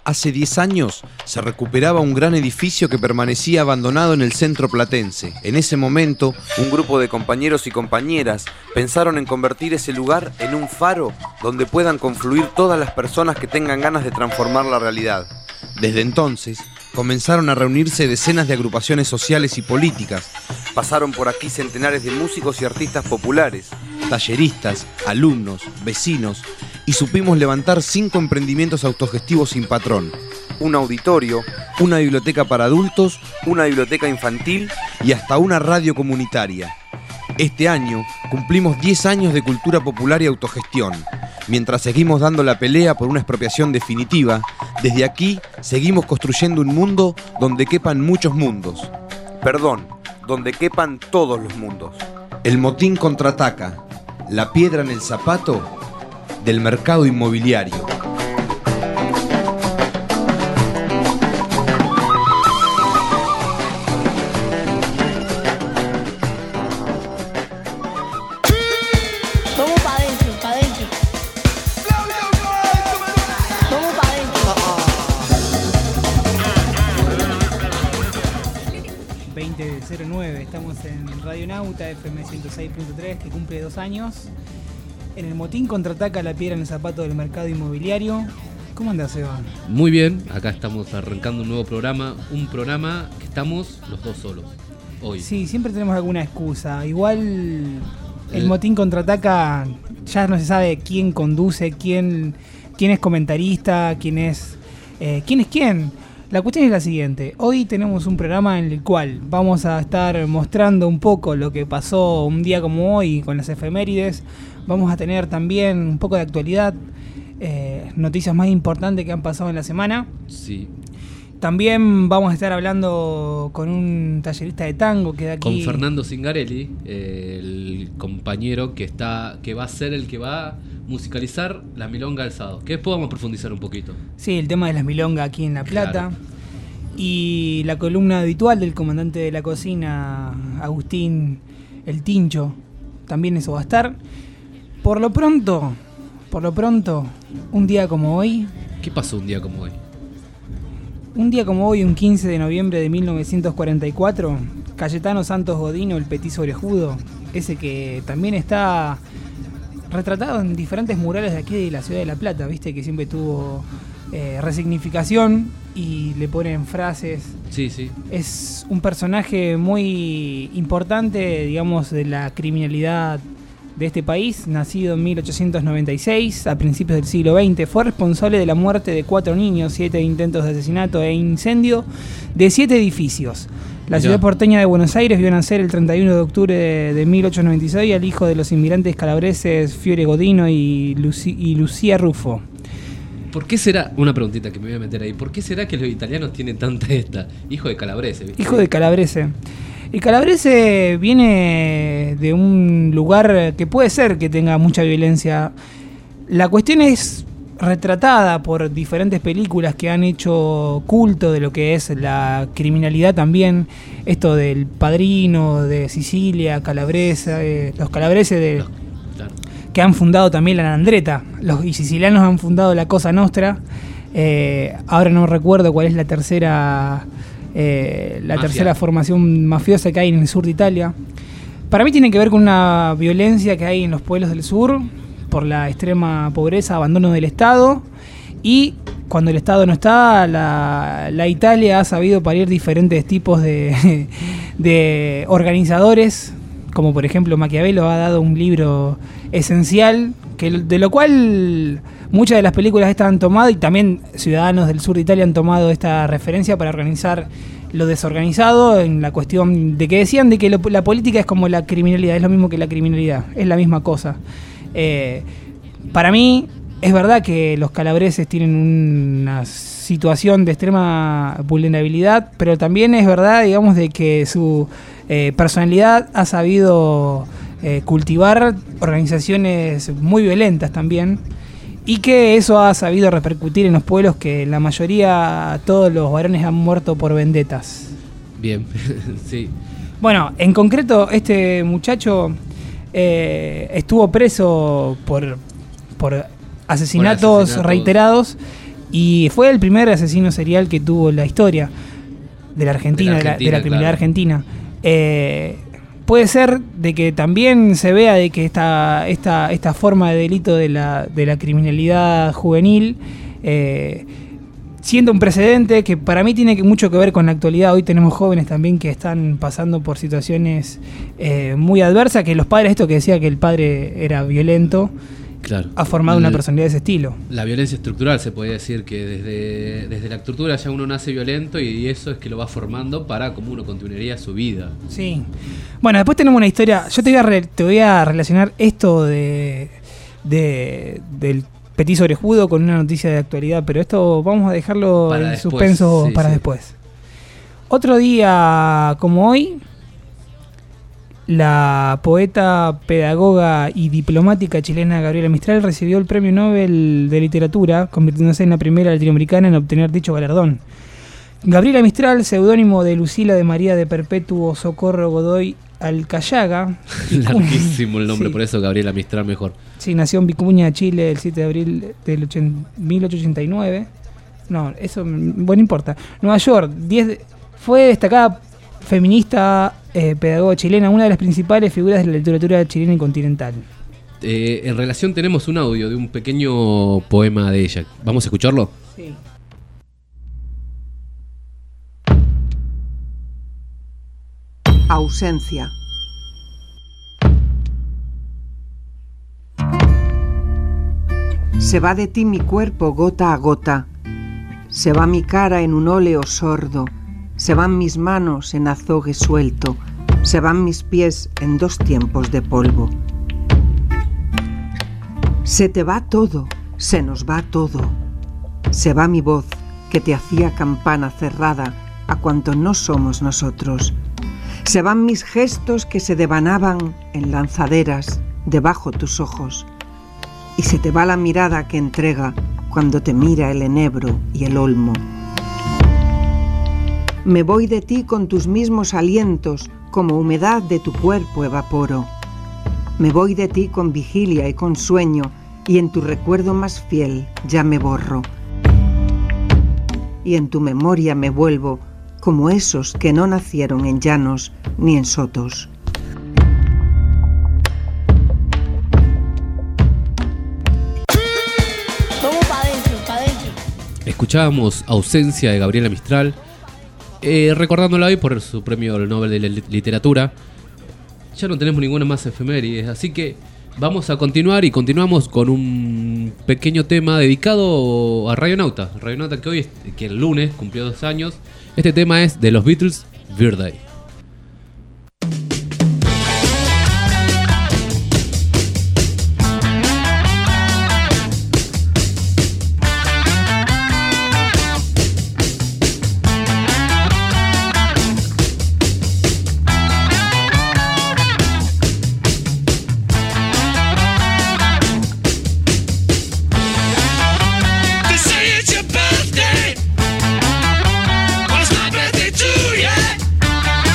Hace 10 años se recuperaba un gran edificio que permanecía abandonado en el centro platense. En ese momento, un grupo de compañeros y compañeras pensaron en convertir ese lugar en un faro donde puedan confluir todas las personas que tengan ganas de transformar la realidad. Desde entonces, comenzaron a reunirse decenas de agrupaciones sociales y políticas. Pasaron por aquí centenares de músicos y artistas populares, talleristas, alumnos, vecinos, y supimos levantar 5 emprendimientos autogestivos sin patrón: un auditorio, una biblioteca para adultos, una biblioteca infantil y hasta una radio comunitaria. Este año cumplimos 10 años de cultura popular y autogestión. Mientras seguimos dando la pelea por una expropiación definitiva, desde aquí seguimos construyendo un mundo donde quepan muchos mundos. Perdón, donde quepan todos los mundos. El motín contraataca, la piedra en el zapato del mercado inmobiliario. Vamos para adentro, para adentro. Vamos para adentro. 2009, estamos en Radio Nauta, FM 106.3, que cumple 2 años. En el motín contraataca la piedra en el zapato del mercado inmobiliario. ¿Cómo andás, Eva? Muy bien, acá estamos arrancando un nuevo programa, un programa que estamos los dos solos hoy. Sí, siempre tenemos alguna excusa. Igual el motín contraataca, ya no se sabe quién conduce, quién es comentarista, quién es quién. La cuestión es la siguiente: hoy tenemos un programa en el cual vamos a estar mostrando un poco lo que pasó un día como hoy con las efemérides. Vamos a tener también un poco de actualidad, noticias más importantes que han pasado en la semana. Sí. También vamos a estar hablando con un tallerista de tango que da aquí. Con Fernando Zingarelli, el compañero que va a ser el que va a musicalizar la milonga del sábado. Que después vamos a profundizar un poquito. Sí, el tema de las milongas aquí en La Plata. Claro. Y la columna habitual del comandante de la cocina, Agustín El Tincho. También eso va a estar. Por lo pronto, un día como hoy. ¿Qué pasó un día como hoy? Un día como hoy, un 15 de noviembre de 1944, Cayetano Santos Godino, el petiso orejudo, ese que también está retratado en diferentes murales de aquí de la ciudad de La Plata, viste que siempre tuvo resignificación y le ponen frases. Sí, sí. Es un personaje muy importante, digamos, de la criminalidad de este país, nacido en 1896, a principios del siglo XX. Fue responsable de la muerte de 4 niños, 7 intentos de asesinato e incendio de 7 edificios. La ciudad porteña de Buenos Aires vio nacer el 31 de octubre de 1896 al hijo de los inmigrantes calabreses Fiore Godino y Lucía Rufo. ¿Por qué será, una preguntita que me voy a meter ahí, por qué será que los italianos tienen tanta hijo de Calabrese, ¿viste? Hijo de Calabrese. El Calabrese viene de un lugar que puede ser que tenga mucha violencia. La cuestión es retratada por diferentes películas que han hecho culto de lo que es la criminalidad también. Esto del Padrino, de Sicilia, Calabrese, los Calabreses Claro. que han fundado también la Nandreta. Los sicilianos han fundado la Cosa Nostra. Ahora no recuerdo cuál es la tercera formación mafiosa que hay en el sur de Italia. Para mí tiene que ver con una violencia que hay en los pueblos del sur por la extrema pobreza, abandono del Estado, y cuando el Estado no está, la Italia ha sabido parir diferentes tipos de organizadores, como por ejemplo Maquiavelo ha dado un libro esencial, de lo cual muchas de las películas están tomadas, y también ciudadanos del sur de Italia han tomado esta referencia para organizar lo desorganizado, en la cuestión de que decían de que la política es como la criminalidad, es lo mismo que la criminalidad, es la misma cosa. Para mí es verdad que los calabreses tienen una situación de extrema vulnerabilidad, pero también es verdad, digamos, de que su personalidad ha sabido cultivar organizaciones muy violentas también, y que eso ha sabido repercutir en los pueblos que la mayoría, todos los varones han muerto por vendetas. Bien, sí. Bueno, en concreto este muchacho estuvo preso por asesinatos reiterados, Y fue el primer asesino serial que tuvo la historia de la Argentina, de la criminalidad argentina. Puede ser de que también se vea de que esta forma de delito de la criminalidad juvenil siendo un precedente que para mí tiene mucho que ver con la actualidad. Hoy tenemos jóvenes también que están pasando por situaciones muy adversas, que los padres, esto que decía que el padre era violento, claro, ha formado una personalidad de ese estilo. La violencia estructural, se podría decir que desde la estructura ya uno nace violento y eso es que lo va formando para cómo uno continuaría su vida. Sí. Bueno, después tenemos una historia. Yo te voy a relacionar esto del petiso orejudo con una noticia de actualidad, pero esto vamos a dejarlo para en después, suspenso para después. Otro día como hoy, la poeta, pedagoga y diplomática chilena Gabriela Mistral recibió el Premio Nobel de Literatura, convirtiéndose en la primera latinoamericana en obtener dicho galardón. Gabriela Mistral, seudónimo de Lucila de María de Perpetuo Socorro Godoy Alcayaga. Larguísimo el nombre, sí. Por eso Gabriela Mistral mejor. Sí, nació en Vicuña, Chile, el 7 de abril del 1889. No, eso, bueno, importa. Nueva York, fue destacada feminista, pedagoga chilena, una de las principales figuras de la literatura chilena y continental. En relación tenemos un audio de un pequeño poema de ella. ¿Vamos a escucharlo? Sí. Ausencia. Se va de ti mi cuerpo gota a gota, se va mi cara en un óleo sordo, se van mis manos en azogue suelto, se van mis pies en 2 tiempos de polvo. Se te va todo, se nos va todo, se va mi voz que te hacía campana cerrada a cuanto no somos nosotros. Se van mis gestos que se devanaban en lanzaderas debajo tus ojos. Y se te va la mirada que entrega cuando te mira el enebro y el olmo. Me voy de ti con tus mismos alientos, como humedad de tu cuerpo evaporo. Me voy de ti con vigilia y con sueño, y en tu recuerdo más fiel ya me borro. Y en tu memoria me vuelvo como esos que no nacieron en llanos ni en sotos. Vamos para adentro, para adentro. Escuchábamos Ausencia de Gabriela Mistral, recordándola hoy por su premio Nobel de Literatura. Ya no tenemos ninguna más efemérides, así que vamos a continuar y continuamos con un pequeño tema dedicado a Radionauta. Radionauta que el lunes cumplió 2 años. Este tema es de los Beatles, Birthday. It's your birthday. What's my birthday to you?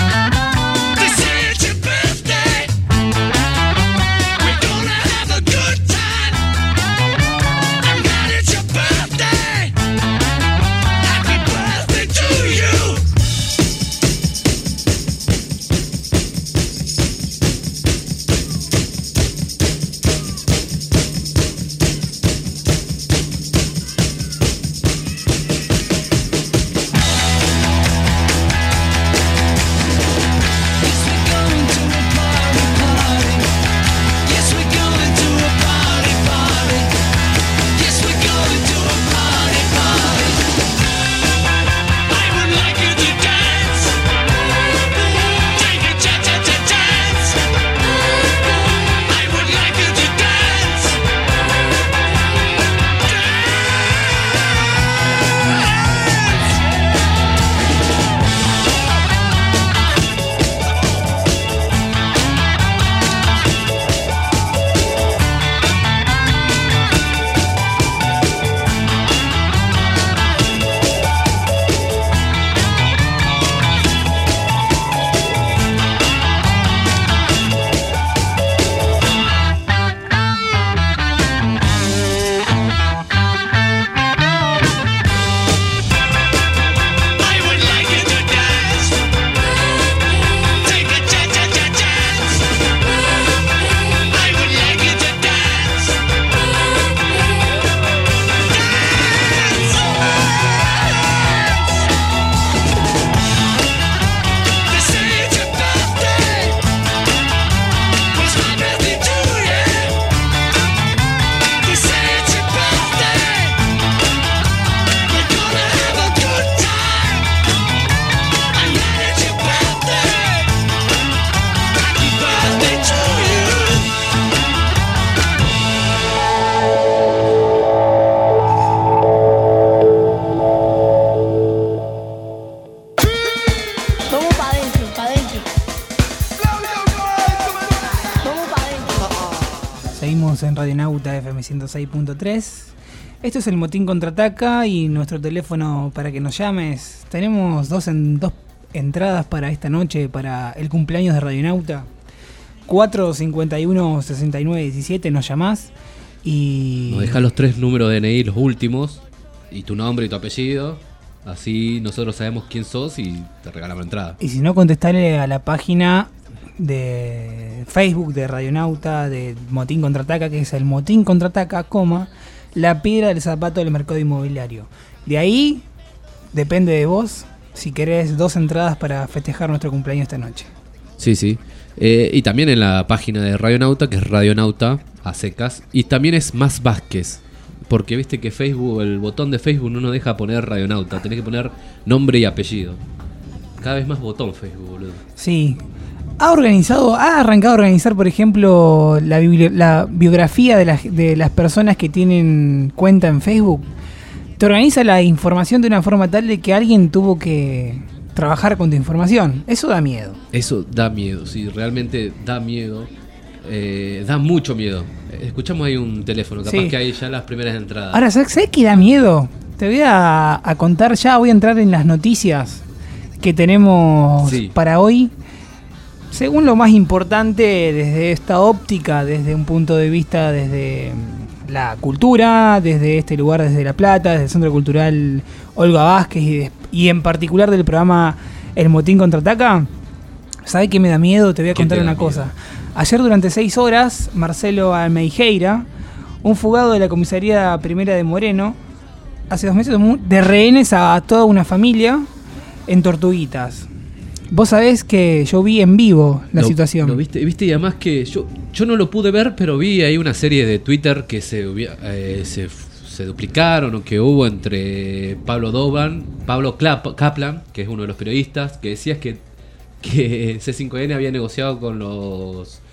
Seguimos en Radio Nauta FM 106.3. Esto es el Motín Contraataca y nuestro teléfono para que nos llames. Tenemos dos entradas para esta noche, para el cumpleaños de Radio Nauta. 451-6917, nos llamás y... Nos dejás los 3 números de DNI, los últimos, y tu nombre y tu apellido. Así nosotros sabemos quién sos y te regalamos la entrada. Y si no, contestale a la página de Facebook de Radionauta de Motín Contraataca, que es el Motín Contraataca, la piedra del zapato del mercado inmobiliario. De ahí depende de vos si querés 2 entradas para festejar nuestro cumpleaños esta noche. Sí. Y también en la página de Radionauta, que es Radionauta a secas. Y también es Más Vázquez. Porque viste que Facebook, el botón de Facebook no nos deja poner Radionauta. Tenés que poner nombre y apellido. Cada vez más botón Facebook, boludo. Sí. Ha arrancado a organizar, por ejemplo, la biografía de las personas que tienen cuenta en Facebook. Te organiza la información de una forma tal de que alguien tuvo que trabajar con tu información. Eso da miedo. Eso da miedo, sí, realmente da miedo. Da mucho miedo. Escuchamos ahí un teléfono, capaz que hay ya las primeras entradas. Ahora, ¿sabes qué da miedo? Te voy a contar ya, voy a entrar en las noticias que tenemos para hoy. Según lo más importante desde esta óptica, desde un punto de vista, desde la cultura, desde este lugar, desde La Plata, desde el Centro Cultural Olga Vázquez y en particular del programa El Motín Contraataca, ¿sabés qué me da miedo? Te voy a contar una cosa. Ayer durante 6 horas, Marcelo Almeijeira, un fugado de la comisaría primera de Moreno, hace 2 meses de rehenes a toda una familia en Tortuguitas. Vos sabés que yo vi en vivo la situación. Lo viste, y además que yo no lo pude ver, pero vi ahí una serie de Twitter que se duplicaron o que hubo entre Pablo Kaplan, que es uno de los periodistas, que decía que C5N había negociado con los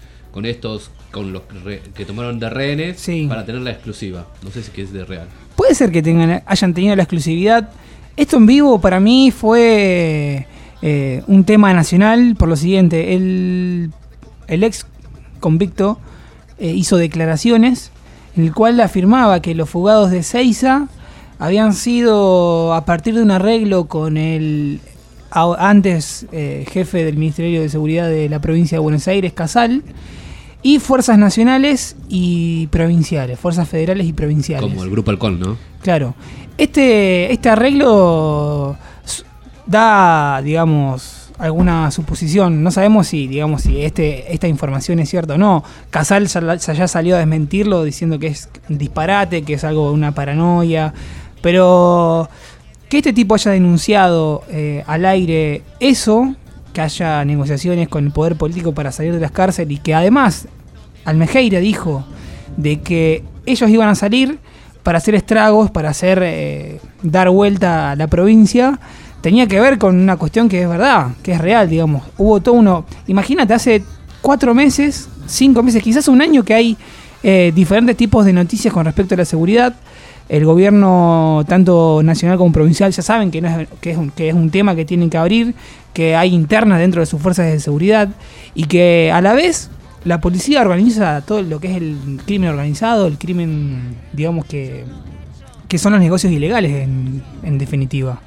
que tomaron de rehenes para tener la exclusiva. No sé si es de real. Puede ser que hayan tenido la exclusividad. Esto en vivo para mí fue un tema nacional por lo siguiente. El ex convicto hizo declaraciones en el cual afirmaba que los fugados de Seiza habían sido a partir de un arreglo con el antes jefe del Ministerio de Seguridad de la provincia de Buenos Aires, Casal, y fuerzas nacionales y provinciales, fuerzas federales y provinciales. Como el Grupo Halcón, ¿no? Claro. Este arreglo da, digamos, alguna suposición. No sabemos si esta información es cierta o no. Casal ya salió a desmentirlo diciendo que es un disparate, que es algo de una paranoia. Pero que este tipo haya denunciado al aire eso, que haya negociaciones con el poder político para salir de las cárceles y que además Almeijeira dijo de que ellos iban a salir para hacer estragos, para dar vuelta a la provincia, tenía que ver con una cuestión que es verdad, que es real, digamos. Hubo todo imagínate, hace 4 meses, 5 meses, quizás un año que hay diferentes tipos de noticias con respecto a la seguridad. El gobierno, tanto nacional como provincial, ya saben que es un tema que tienen que abrir, que hay internas dentro de sus fuerzas de seguridad y que a la vez la policía organiza todo lo que es el crimen organizado, el crimen, digamos, que son los negocios ilegales en definitiva.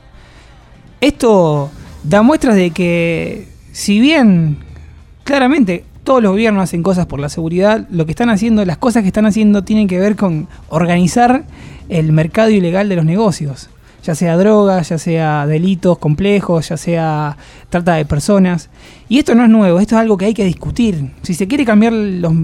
Esto da muestras de que, si bien claramente todos los gobiernos hacen cosas por la seguridad, las cosas que están haciendo tienen que ver con organizar el mercado ilegal de los negocios, ya sea drogas, ya sea delitos complejos, ya sea trata de personas. Y esto no es nuevo, esto es algo que hay que discutir. Si se quiere cambiar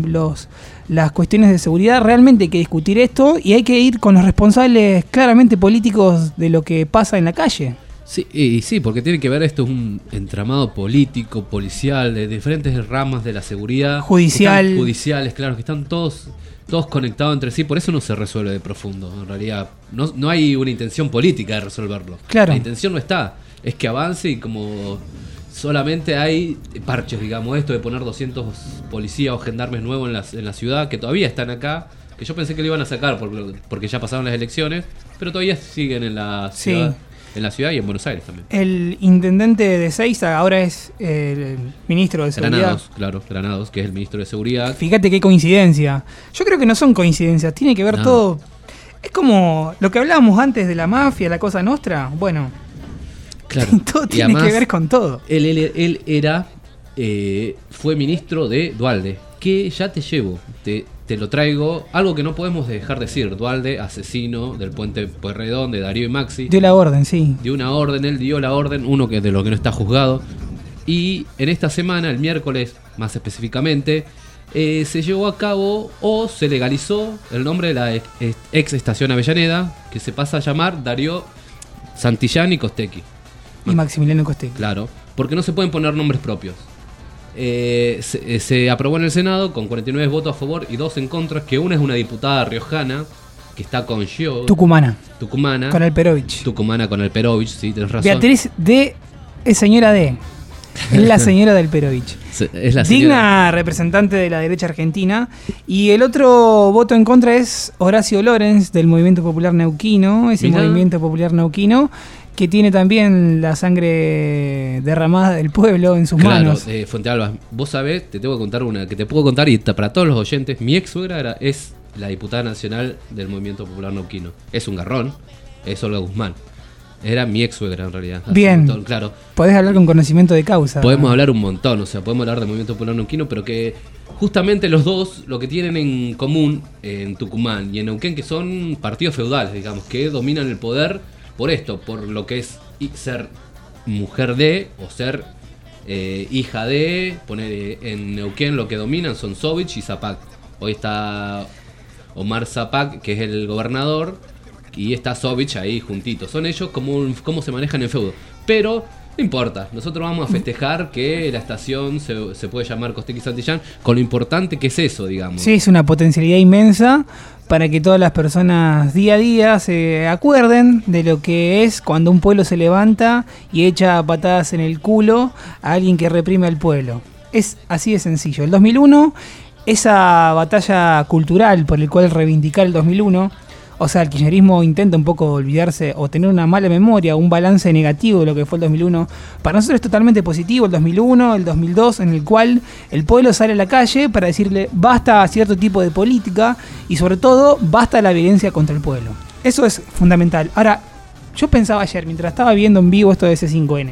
las cuestiones de seguridad, realmente hay que discutir esto y hay que ir con los responsables claramente políticos de lo que pasa en la calle. Sí, porque tiene que ver, esto es un entramado político, policial, de diferentes ramas de la seguridad. Judiciales, claro, que están todos conectados entre sí, por eso no se resuelve de profundo. En realidad, no hay una intención política de resolverlo. Claro. La intención no está, es que avance y como solamente hay parches, digamos, esto de poner 200 policías o gendarmes nuevos en la ciudad, que todavía están acá, que yo pensé que lo iban a sacar porque ya pasaron las elecciones, pero todavía siguen en la ciudad. en la ciudad y en Buenos Aires también. El intendente de Ezeiza ahora es el ministro de Seguridad. Granados, claro, Granados, que es el ministro de Seguridad. Fíjate qué coincidencia. Yo creo que no son coincidencias, tiene que ver todo. Es como lo que hablábamos antes de la mafia, la cosa nostra. Bueno, Claro. todo Y tiene además, que ver con todo. Él era, fue ministro de Duhalde, que ya te llevo, te lo traigo, algo que no podemos dejar de decir. Duhalde, asesino del puente Pueyrredón, de Darío y Maxi. Dio la orden, sí. Dio una orden, él dio la orden, uno que de lo que no está juzgado. Y en esta semana, el miércoles más específicamente, se llevó a cabo o se legalizó el nombre de la ex estación Avellaneda, que se pasa a llamar Darío Santillán y Costecchi. Y Maximiliano Costecchi. Claro, porque no se pueden poner nombres propios. Se aprobó en el Senado con 49 votos a favor y 2 en contra, que una es una diputada riojana que está con yo. Tucumana. Tucumana. Con Alperovich. Tucumana con Alperovich, sí, tenés razón. Beatriz D. es señora D. Es la señora del Perovich. Es la Digna representante de la derecha argentina. Y el otro voto en contra es Horacio Lorenz, del Movimiento Popular Neuquino. Ese Mirá. Movimiento Popular Neuquino que tiene también la sangre derramada del pueblo en sus manos. Claro, Fuente Alba, vos sabés, te tengo que contar una que te puedo contar y para todos los oyentes. Mi ex suegra es la diputada nacional del Movimiento Popular Neuquino. Es un garrón, es Olga Guzmán. Era mi ex suegra en realidad. Bien. Entonces, claro. Podés hablar con conocimiento de causa. Podemos hablar un montón, o sea, podemos hablar del Movimiento Popular Neuquino, pero que justamente los dos lo que tienen en común en Tucumán y en Neuquén, que son partidos feudales, digamos, que dominan el poder por esto, por lo que es ser mujer de o ser hija de. Poner en Neuquén lo que dominan son Sovich y Zapac. Hoy está Omar Zapac, que es el gobernador, y está Sovich ahí juntitos. Son ellos cómo se manejan en feudo. Pero no importa, nosotros vamos a festejar que la estación se puede llamar Costecchi Santillán, con lo importante que es eso, digamos. Sí, es una potencialidad inmensa para que todas las personas día a día se acuerden de lo que es cuando un pueblo se levanta y echa patadas en el culo a alguien que reprime al pueblo. Es así de sencillo. El 2001, esa batalla cultural por el cual reivindicar el 2001, o sea, el kirchnerismo intenta un poco olvidarse o tener una mala memoria, un balance negativo de lo que fue el 2001. Para nosotros es totalmente positivo el 2001, el 2002, en el cual el pueblo sale a la calle para decirle basta a cierto tipo de política y sobre todo basta la violencia contra el pueblo. Eso es fundamental. Ahora, yo pensaba ayer, mientras estaba viendo en vivo esto de C5N,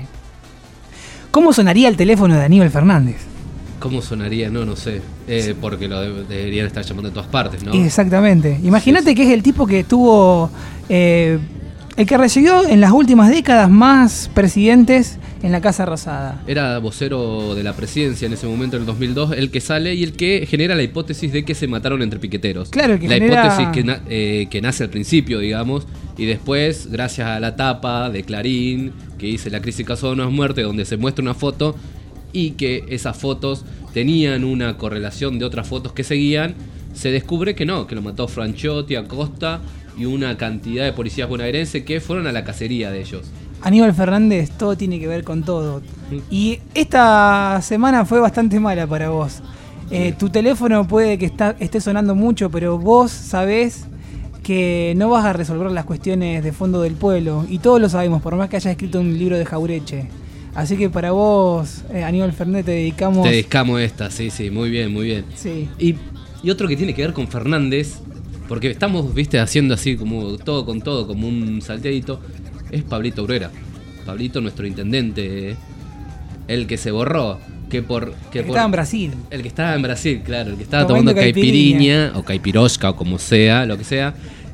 ¿cómo sonaría el teléfono de Aníbal Fernández? ¿Cómo sonaría? No sé. Porque lo deberían estar llamando de todas partes, ¿no? Exactamente. Imagínate que es el tipo que tuvo... el que recibió en las últimas décadas más presidentes en la Casa Rosada. Era vocero de la presidencia en ese momento, en el 2002, el que sale y el que genera la hipótesis de que se mataron entre piqueteros. Claro, el que la genera... hipótesis que nace al principio, digamos, y después, gracias a la tapa de Clarín, que dice La crisis causó una muerte, donde se muestra una foto y que esas fotos tenían una correlación de otras fotos que seguían, se descubre que no, que lo mató Franchotti, Acosta y una cantidad de policías bonaerenses que fueron a la cacería de ellos. Aníbal Fernández, todo tiene que ver con todo. Y esta semana fue bastante mala para vos. Tu teléfono puede que esté sonando mucho, pero vos sabés que no vas a resolver las cuestiones de fondo del pueblo. Y todos lo sabemos, por más que hayas escrito un libro de Jaureche. Así que para vos, Aníbal Fernández, te dedicamos esta, sí, muy bien, muy bien. Sí. Y otro que tiene que ver con Fernández, porque estamos, viste, haciendo así como todo con todo, como un salteadito, es Pablito Bruera. Pablito, nuestro intendente, el que se borró, que estaba en Brasil. El que estaba en Brasil, claro, el que estaba tomando caipirinha o caipirosca o como sea, lo que sea.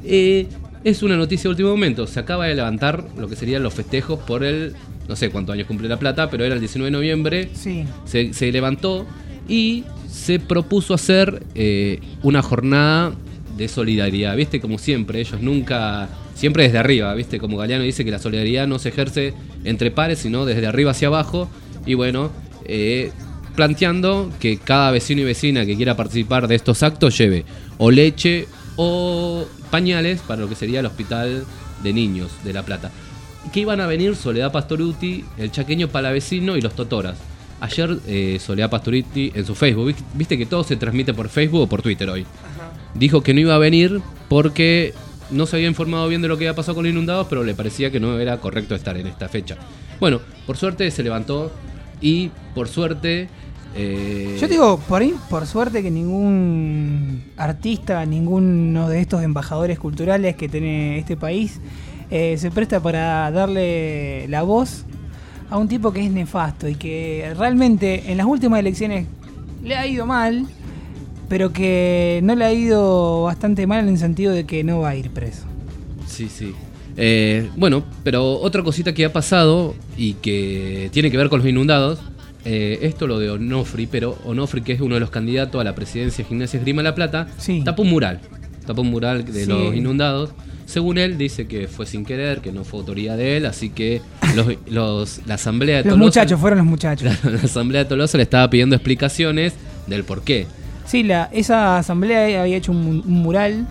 Es una noticia de último momento. Se acaba de levantar lo que serían los festejos por el... No sé cuántos años cumple La Plata, pero era el 19 de noviembre. Sí. Se levantó y se propuso hacer una jornada de solidaridad. ¿Viste? Como siempre, ellos nunca... Siempre desde arriba, ¿viste? Como Galeano dice que la solidaridad no se ejerce entre pares, sino desde arriba hacia abajo. Y bueno, planteando que cada vecino y vecina que quiera participar de estos actos lleve o leche o pañales para lo que sería el Hospital de Niños de La Plata. Que iban a venir Soledad Pastorutti, el Chaqueño Palavecino y los Totoras. Ayer Soledad Pastorutti en su Facebook, viste que todo se transmite por Facebook o por Twitter hoy. Ajá. Dijo que no iba a venir porque no se había informado bien de lo que había pasado con los inundados, pero le parecía que no era correcto estar en esta fecha. Bueno, por suerte se levantó y por suerte... Yo digo, por suerte que ningún artista, ninguno de estos embajadores culturales que tiene este país se presta para darle la voz a un tipo que es nefasto y que realmente en las últimas elecciones le ha ido mal, pero que no le ha ido bastante mal en el sentido de que no va a ir preso. Sí. Bueno, pero otra cosita que ha pasado y que tiene que ver con los inundados, esto lo de Onofri, pero Onofri, que es uno de los candidatos a la presidencia de Gimnasia Esgrima La Plata, sí, tapó un mural de sí, los inundados. Según él, dice que fue sin querer, que no fue autoría de él, así que la asamblea de Tolosa... Fueron los muchachos. La asamblea de Tolosa le estaba pidiendo explicaciones del por qué. Sí, esa asamblea había hecho un mural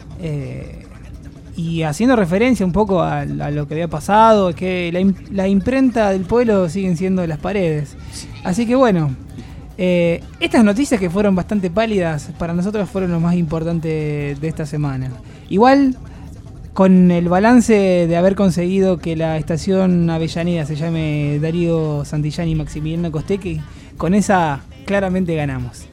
y haciendo referencia un poco a lo que había pasado, que la imprenta del pueblo siguen siendo las paredes. Así que bueno, estas noticias que fueron bastante pálidas, para nosotros fueron lo más importante de esta semana. Igual, con el balance de haber conseguido que la estación Avellaneda se llame Darío Santillán y Maximiliano Costequi, con esa claramente ganamos.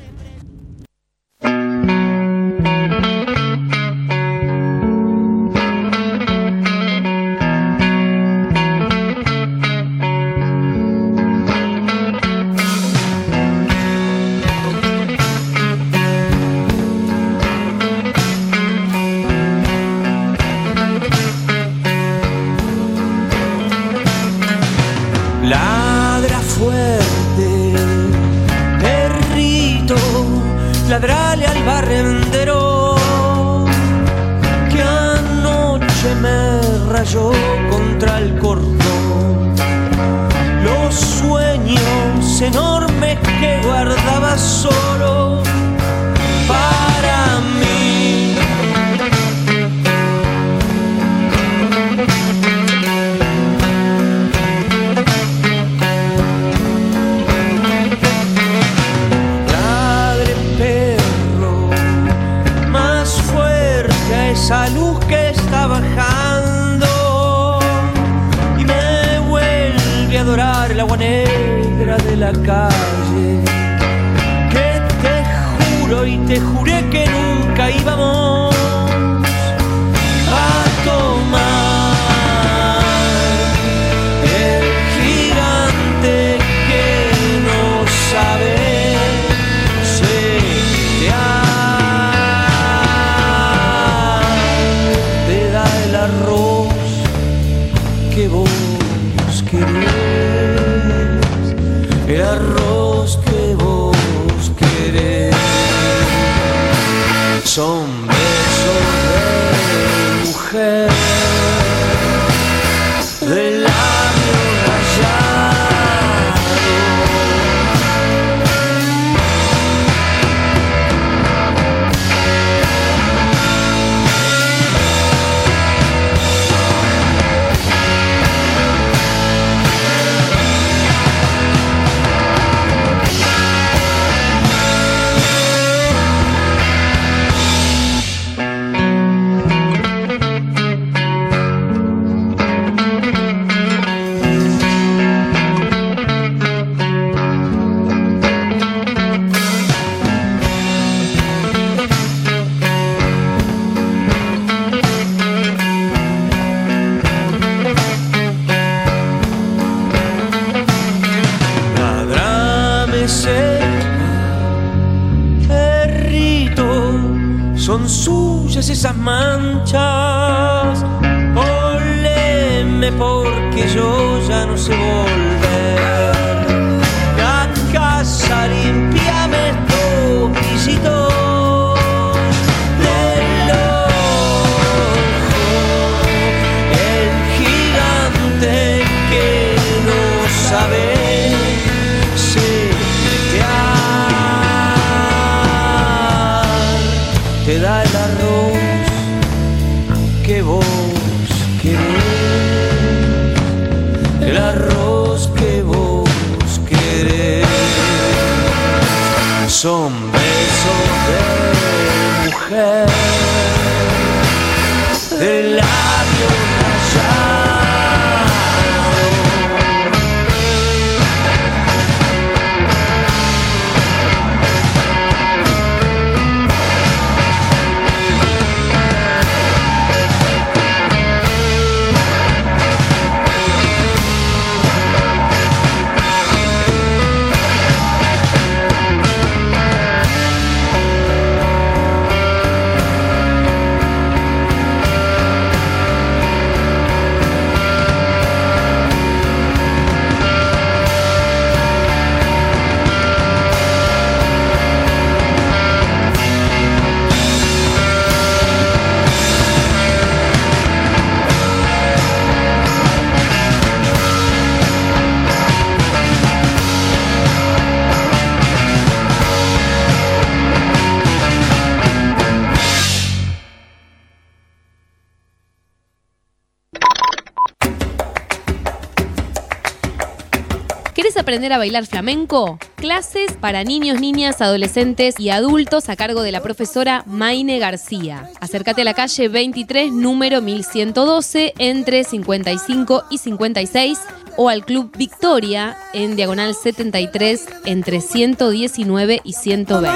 Ladra fuerte, perrito, ladrale al barrendero que anoche me rayó contra el cordón. Los sueños enormes que guardaba solo para mí. Esa luz que está bajando y me vuelve a adorar el agua negra de la calle, que te juro y te juré que nunca íbamos a tomar. El gigante que no sabe arroz que vos querés, el arroz que vos querés, son besos de mujer, de labio rayado. Son suyas esas manchas, oleme porque yo ya no sé volver a casa, limpiame estos pisitos del ojo, el gigante que no sabe te da el arroz que vos querés, el arroz que vos querés, son besos de mujer, del labio rayado. ¿Querés aprender a bailar flamenco? Clases para niños, niñas, adolescentes y adultos a cargo de la profesora Maine García. Acércate a la calle 23, número 1112, entre 55 y 56, o al Club Victoria, en diagonal 73, entre 119 y 120.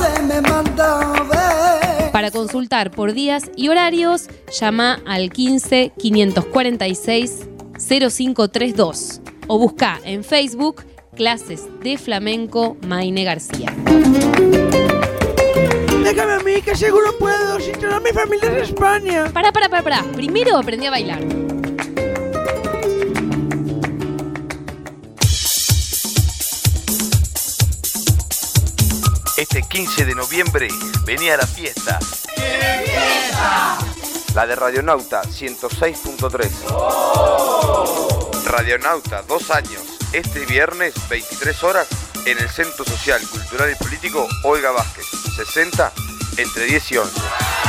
Para consultar por días y horarios, llama al 15 546 0532 o busca en Facebook Clases de Flamenco Maine García. Déjame a mí, que seguro puedo, si toda mi familia es de España. Pará. Primero aprendí a bailar. Este 15 de noviembre venía la fiesta. ¡Qué fiesta! La de Radionauta 106.3. Radionauta, 2 años. Este viernes, 23 horas, en el Centro Social, Cultural y Político Olga Vázquez. 60, entre 10 y 11.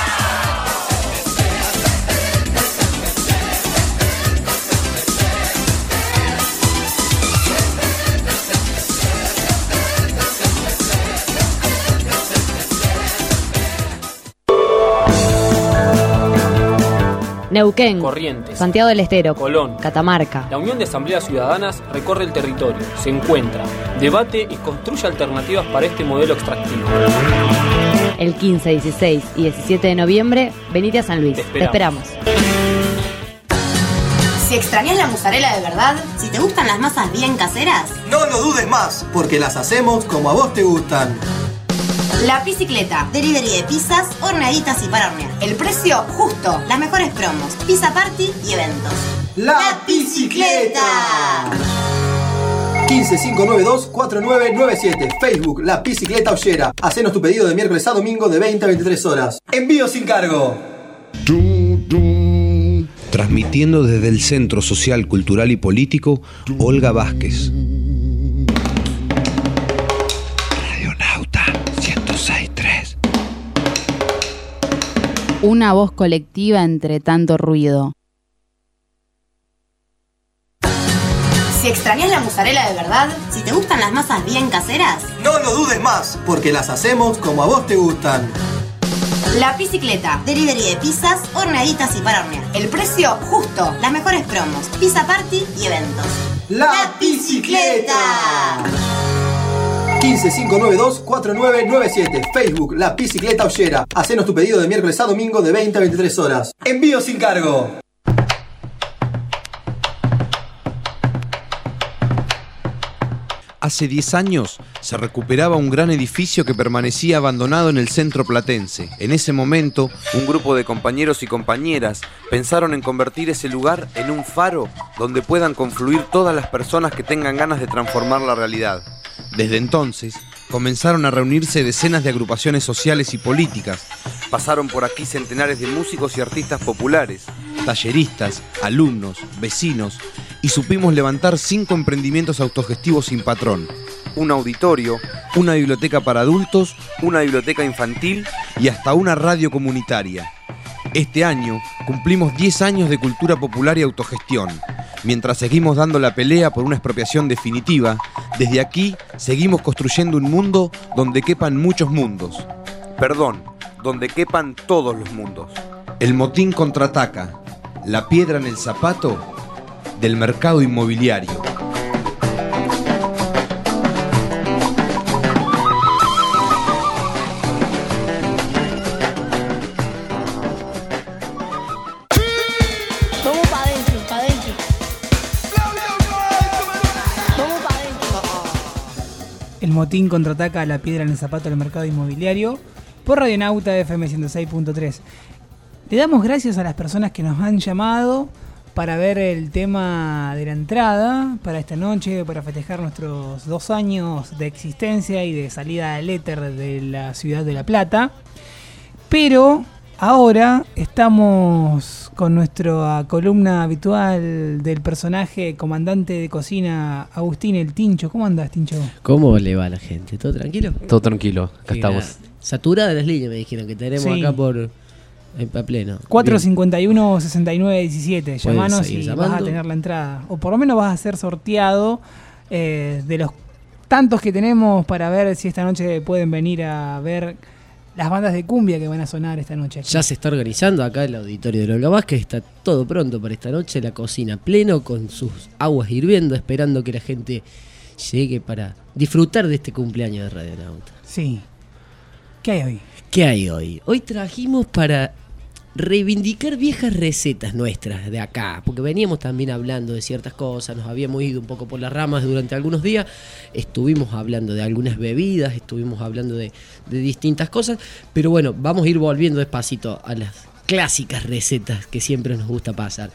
Neuquén, Corrientes, Santiago del Estero, Colón, Catamarca. La Unión de Asambleas Ciudadanas recorre el territorio, se encuentra, debate y construye alternativas para este modelo extractivo. El 15, 16 y 17 de noviembre, venite a San Luis. Te esperamos. Si extrañas la mozzarella de verdad, si te gustan las masas bien caseras, no lo dudes más, porque las hacemos como a vos te gustan. La Piscicleta, delivery de pizzas, horneaditas y para hornear. El precio justo, las mejores promos, pizza party y eventos. ¡La Piscicleta! 15592-4997, Facebook, La Piscicleta Ollera. Hacenos tu pedido de miércoles a domingo de 20 a 23 horas. Envío sin cargo. Transmitiendo desde el Centro Social, Cultural y Político Olga Vázquez. Una voz colectiva entre tanto ruido. Si extrañas la mozzarella de verdad, si te gustan las masas bien caseras, no lo dudes más, porque las hacemos como a vos te gustan. La Piscicleta, delivery de pizzas, horneaditas y para hornear. El precio justo, las mejores promos, pizza party y eventos. ¡La Piscicleta! 15592-4997, Facebook, La Piscicleta Ollera. Hacenos tu pedido de miércoles a domingo de 20 a 23 horas. Envío sin cargo. Hace 10 años se recuperaba un gran edificio que permanecía abandonado en el centro platense. En ese momento, un grupo de compañeros y compañeras pensaron en convertir ese lugar en un faro donde puedan confluir todas las personas que tengan ganas de transformar la realidad. Desde entonces, comenzaron a reunirse decenas de agrupaciones sociales y políticas. Pasaron por aquí centenares de músicos y artistas populares, talleristas, alumnos, vecinos, y supimos levantar 5 emprendimientos autogestivos sin patrón: un auditorio, una biblioteca para adultos, una biblioteca infantil y hasta una radio comunitaria. Este año cumplimos 10 años de cultura popular y autogestión. Mientras seguimos dando la pelea por una expropiación definitiva, desde aquí seguimos construyendo un mundo donde quepan muchos mundos. Perdón, donde quepan todos los mundos. El motín contraataca. La piedra en el zapato del mercado inmobiliario. Vamos para adentro, para adentro. Vamos para adentro. El motín contraataca, la piedra en el zapato del mercado inmobiliario por Radionauta FM 106.3. Le damos gracias a las personas que nos han llamado para ver el tema de la entrada para esta noche, para festejar nuestros 2 años de existencia y de salida al éter de la ciudad de La Plata. Pero ahora estamos con nuestra columna habitual del personaje comandante de cocina Agustín el Tincho. ¿Cómo andás, Tincho? ¿Cómo le va a la gente? ¿Todo tranquilo? Todo tranquilo, acá estamos. Saturada las líneas, me dijeron que tenemos acá por a pleno. 451-6917. Llamanos y vas a tener la entrada. O por lo menos vas a ser sorteado de los tantos que tenemos para ver si esta noche pueden venir a ver las bandas de cumbia que van a sonar esta noche aquí. Ya se está organizando acá el auditorio de Olga Vázquez, está todo pronto para esta noche, la cocina pleno con sus aguas hirviendo, esperando que la gente llegue para disfrutar de este cumpleaños de Radionauta. Sí. ¿Qué hay hoy? ¿Qué hay hoy? Hoy trajimos para reivindicar viejas recetas nuestras de acá, porque veníamos también hablando de ciertas cosas, nos habíamos ido un poco por las ramas durante algunos días, estuvimos hablando de algunas bebidas, estuvimos hablando de distintas cosas, pero bueno, vamos a ir volviendo despacito a las clásicas recetas que siempre nos gusta pasar.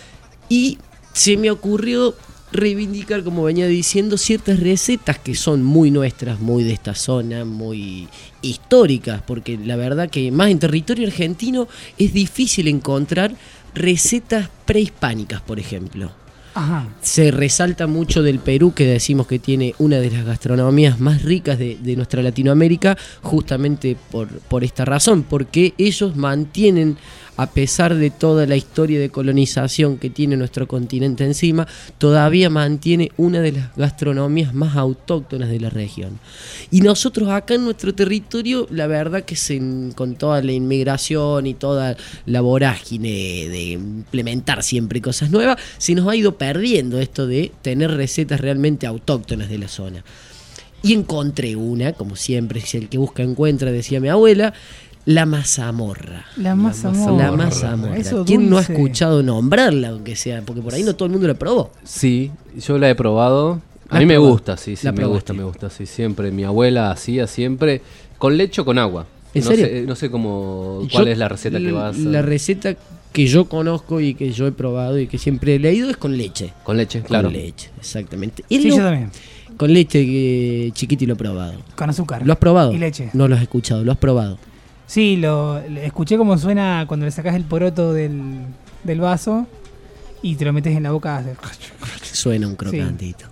Y se me ocurrió reivindicar, como venía diciendo, ciertas recetas que son muy nuestras, muy de esta zona, muy históricas, porque la verdad que más en territorio argentino es difícil encontrar recetas prehispánicas, por ejemplo. Ajá. Se resalta mucho del Perú, que decimos que tiene una de las gastronomías más ricas de nuestra Latinoamérica, justamente por esta razón, porque ellos mantienen, a pesar de toda la historia de colonización que tiene nuestro continente encima, todavía mantiene una de las gastronomías más autóctonas de la región. Y nosotros acá en nuestro territorio, la verdad que con toda la inmigración y toda la vorágine de implementar siempre cosas nuevas, se nos ha ido perdiendo esto de tener recetas realmente autóctonas de la zona. Y encontré una, como siempre, si el que busca encuentra, decía mi abuela, la mazamorra. La mazamorra. ¿Quién no ha escuchado nombrarla, aunque sea? Porque por ahí no todo el mundo la probó. Sí, yo la he probado. A mí me gusta, sí, me gusta, sí. Siempre, mi abuela hacía siempre con leche o con agua. ¿En serio? No sé cuál es la receta que vas a... La receta que yo conozco y que yo he probado y que siempre he leído es con leche. Con leche, claro. Con leche, exactamente. Sí, yo también. Con leche chiquito y lo he probado. Con azúcar. ¿Lo has probado? Y leche. No lo has escuchado, lo has probado. Sí, lo escuché cómo suena cuando le sacás el poroto del vaso y te lo metes en la boca. Suena un crocantito.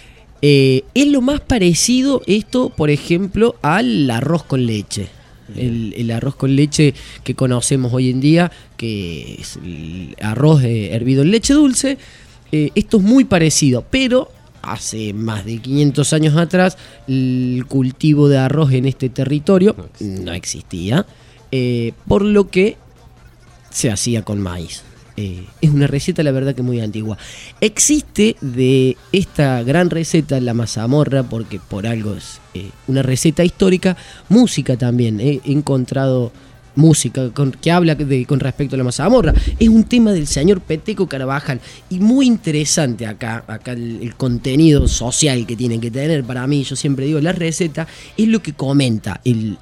Sí. Es lo más parecido esto, por ejemplo, al arroz con leche. El arroz con leche que conocemos hoy en día, que es el arroz hervido en leche dulce. Esto es muy parecido, pero hace más de 500 años atrás el cultivo de arroz en este territorio no existía, por lo que se hacía con maíz. Es una receta, la verdad, que muy antigua. Existe de esta gran receta, la mazamorra, porque por algo es una receta histórica, música también. He encontrado música que habla con respecto a la mazamorra. Es un tema del señor Peteco Carabajal y muy interesante acá el contenido social que tienen que tener. Para mí, yo siempre digo, la receta es lo que comenta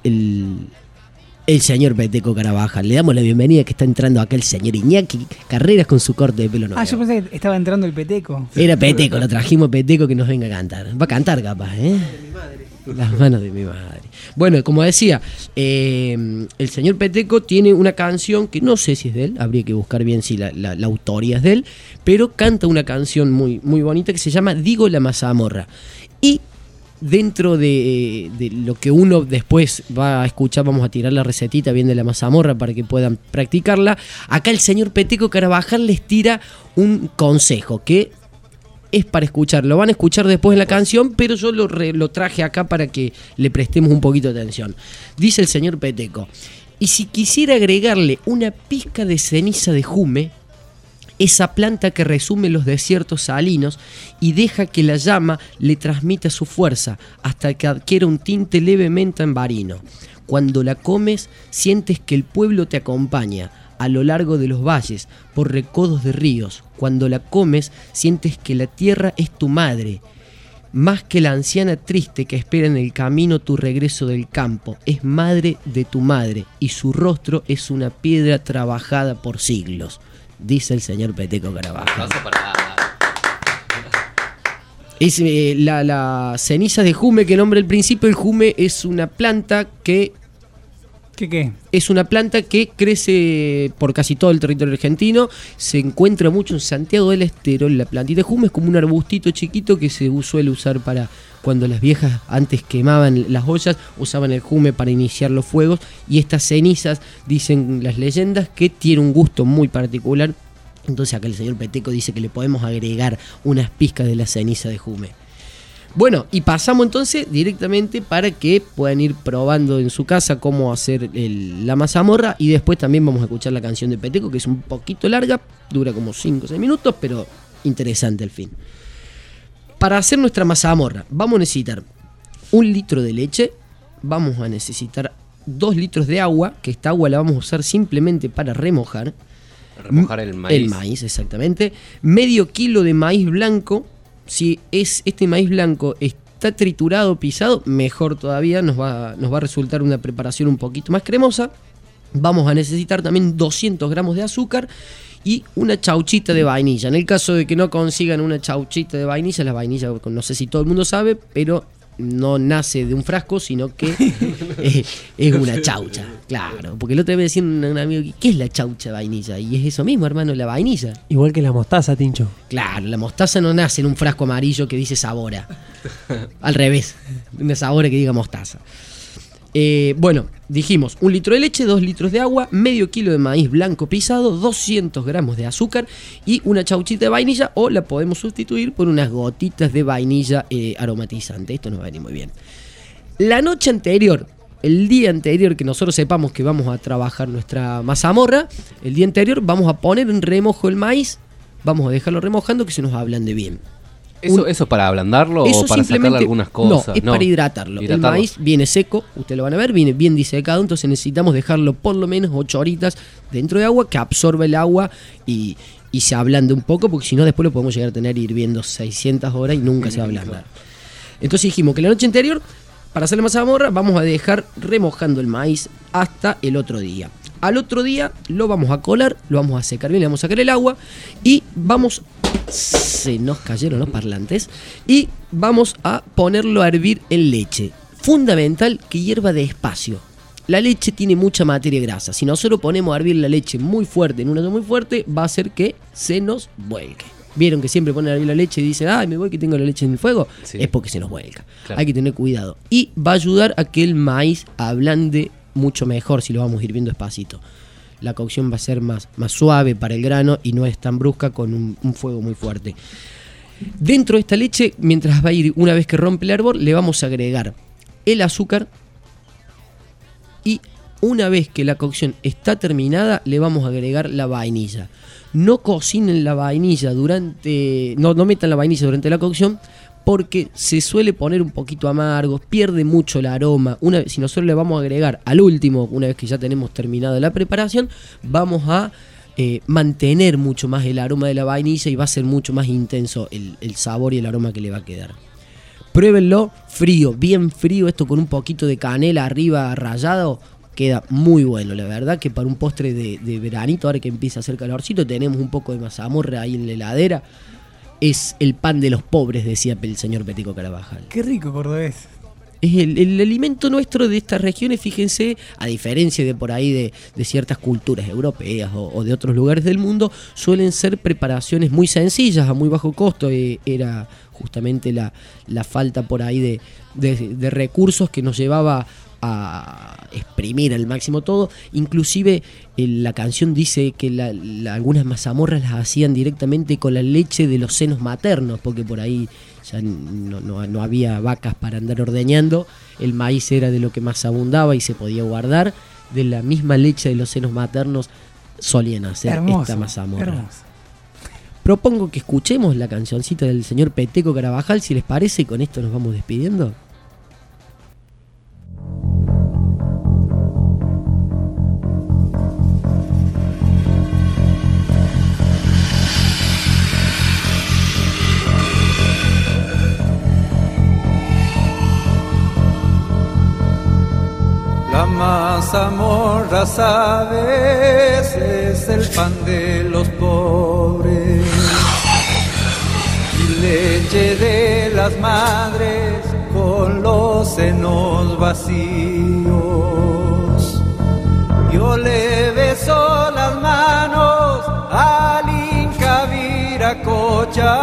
el señor Peteco Carabajal. Le damos la bienvenida, que está entrando acá el señor Iñaki Carreras con su corte de pelo nuevo. Yo pensé que estaba entrando el Peteco. Era Peteco, lo trajimos Peteco que nos venga a cantar. Va a cantar capaz, ¿eh? Las manos de mi madre. Bueno, como decía, el señor Peteco tiene una canción que no sé si es de él, habría que buscar bien si la autoría es de él, pero canta una canción muy, muy bonita que se llama Digo la mazamorra. Y dentro de lo que uno después va a escuchar, vamos a tirar la recetita bien de la mazamorra para que puedan practicarla. Acá el señor Peteco Carabajal les tira un consejo que es para escuchar. Lo van a escuchar después en la canción, pero yo lo traje acá para que le prestemos un poquito de atención. Dice el señor Peteco: Y si quisiera agregarle una pizca de ceniza de jume, esa planta que resume los desiertos salinos y deja que la llama le transmita su fuerza hasta que adquiera un tinte levemente ambarino. Cuando la comes, sientes que el pueblo te acompaña a lo largo de los valles, por recodos de ríos. Cuando la comes, sientes que la tierra es tu madre, más que la anciana triste que espera en el camino tu regreso del campo. Es madre de tu madre y su rostro es una piedra trabajada por siglos, dice el señor Peteco Carabajal. Es la ceniza de jume que nombra al principio. El jume es una planta que... ¿Qué? Es una planta que crece por casi todo el territorio argentino. Se encuentra mucho en Santiago del Estero. La plantita de jume es como un arbustito chiquito que se suele usar para cuando las viejas antes quemaban las ollas, usaban el jume para iniciar los fuegos. Y estas cenizas, dicen las leyendas, que tiene un gusto muy particular. Entonces acá el señor Peteco dice que le podemos agregar unas pizcas de la ceniza de jume. Bueno, y pasamos entonces directamente para que puedan ir probando en su casa cómo hacer la mazamorra. Y después también vamos a escuchar la canción de Peteco, que es un poquito larga, dura como 5 o 6 minutos, pero interesante al fin. Para hacer nuestra mazamorra vamos a necesitar 1 litro de leche, vamos a necesitar 2 litros de agua, que esta agua la vamos a usar simplemente para remojar. Remojar el maíz. El maíz, exactamente. Medio kilo de maíz blanco. Si este maíz blanco está triturado, pisado, mejor todavía, nos va a resultar una preparación un poquito más cremosa. Vamos a necesitar también 200 gramos de azúcar y una chauchita de vainilla. En el caso de que no consigan una chauchita de vainilla, la vainilla, no sé si todo el mundo sabe, pero no nace de un frasco, sino que es una chaucha. Claro, porque el otro día me decía un amigo, ¿qué es la chaucha de vainilla? Y es eso mismo, hermano, la vainilla. Igual que la mostaza, Tincho. Claro, la mostaza no nace en un frasco amarillo que dice Sabora. Al revés, una Sabora que diga mostaza. Bueno, dijimos 1 litro de leche, 2 litros de agua, medio kilo de maíz blanco pisado, 200 gramos de azúcar y una chauchita de vainilla, o la podemos sustituir por unas gotitas de vainilla aromatizante. Esto nos va a venir muy bien. La noche anterior, el día anterior que nosotros sepamos que vamos a trabajar nuestra mazamorra, el día anterior vamos a poner en remojo el maíz, vamos a dejarlo remojando que se nos ablande bien. ¿Eso para ablandarlo o para sacarle algunas cosas? No, es para hidratarlo. El maíz viene seco, ustedes lo van a ver, viene bien disecado, entonces necesitamos dejarlo por lo menos 8 horitas dentro de agua, que absorba el agua y se ablande un poco, porque si no después lo podemos llegar a tener hirviendo 600 horas y nunca se va a ablandar. Entonces dijimos que la noche anterior, para hacer la mazamorra, vamos a dejar remojando el maíz hasta el otro día. Al otro día lo vamos a colar, lo vamos a secar bien, le vamos a sacar el agua y vamos... Se nos cayeron los parlantes. Y vamos a ponerlo a hervir en leche. Fundamental que hierva despacio. La leche tiene mucha materia grasa. Si nosotros ponemos a hervir la leche muy fuerte, en un horno muy fuerte, va a hacer que se nos vuelque. ¿Vieron que siempre ponen a hervir la leche y dicen, ay, me voy que tengo la leche en el fuego? Sí. Es porque se nos vuelca. Claro. Hay que tener cuidado. Y va a ayudar a que el maíz ablande mucho mejor si lo vamos hirviendo despacito. La cocción va a ser más suave para el grano y no es tan brusca con un fuego muy fuerte. Dentro de esta leche, mientras va a ir, una vez que rompe el hervor, le vamos a agregar el azúcar y una vez que la cocción está terminada, le vamos a agregar la vainilla. No cocinen la vainilla no metan la vainilla durante la cocción, porque se suele poner un poquito amargo, pierde mucho el aroma. Si nosotros le vamos a agregar al último, una vez que ya tenemos terminada la preparación, vamos a mantener mucho más el aroma de la vainilla y va a ser mucho más intenso el sabor y el aroma que le va a quedar. Pruébenlo frío, bien frío, esto con un poquito de canela arriba rallado, queda muy bueno. La verdad que para un postre de veranito, ahora que empieza a hacer calorcito, tenemos un poco de mazamorra ahí en la heladera. Es el pan de los pobres, decía el señor Peteco Carabajal. Qué rico, cordobés. Es el alimento nuestro de estas regiones, fíjense, a diferencia de por ahí de ciertas culturas europeas o de otros lugares del mundo, suelen ser preparaciones muy sencillas, a muy bajo costo. Era justamente la falta por ahí de recursos que nos llevaba a exprimir al máximo todo. Inclusive la canción dice que algunas mazamorras las hacían directamente con la leche de los senos maternos, porque por ahí ya no había vacas para andar ordeñando, el maíz era de lo que más abundaba y se podía guardar, de la misma leche de los senos maternos solían hacer esta mazamorra. Hermoso. Propongo que escuchemos la cancioncita del señor Peteco Carabajal, si les parece, y con esto nos vamos despidiendo. La mazamorra, sabes, es el pan de los pobres y leche de las madres con los senos vacíos. Yo le beso las manos al Inca Viracocha,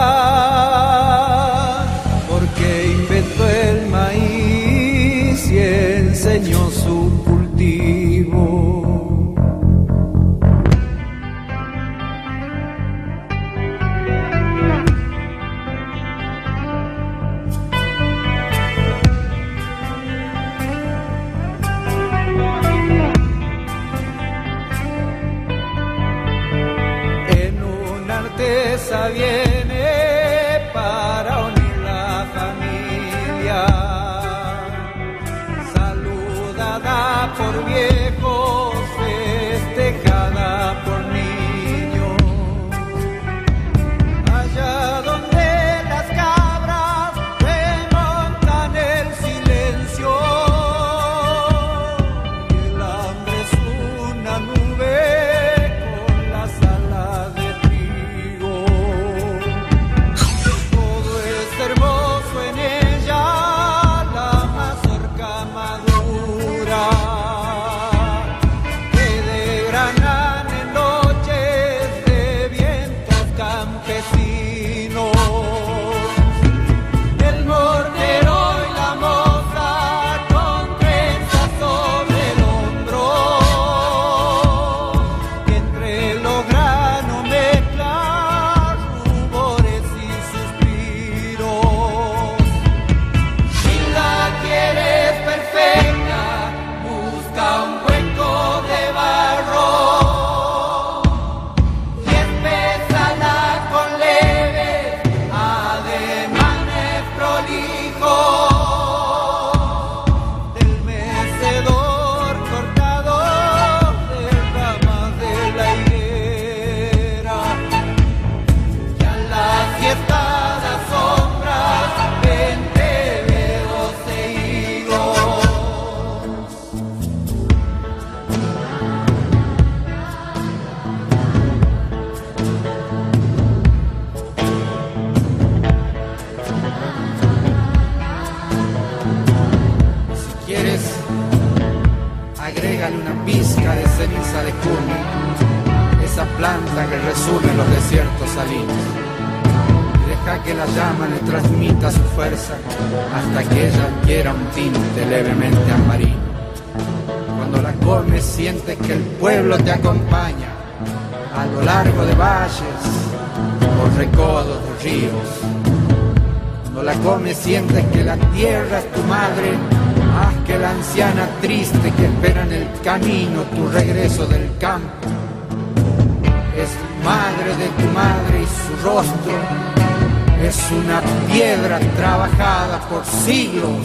porque inventó el maíz y enseñó su cultivo. En una artesa viene para unir la familia, saludada por viejos, festejada por niños. Allá donde las cabras remontan el silencio y el hambre es una nube con la sala de trigo. Todo es hermoso en ella, la mazorca madura, que degranan en noches de vientos campesinos. El mornero y la moza con trenzas sobre el hombro, que entre los granos mezclan rubores y suspiros. Si la quieres perfecta, busca un hueco de barro y espésala con leves ademanes prolijos del mecedor cortado de ramas de la higuera. Y a la fiesta das sombras 20 dedos de higos. Si quieres, agrégale una pizca de ceniza de cume, esa planta que resurge en los desiertos salinos, y deja que la llama le transmita su fuerza hasta que ella adquiera un tinte levemente amarino. Cuando la comes, sientes que el pueblo te acompaña a lo largo de valles, por recodos de ríos. Cuando la comes, sientes que la tierra es tu madre, más que la anciana triste que espera en el camino tu regreso del campo. Es madre de tu madre y su rostro es una piedra trabajada por siglos.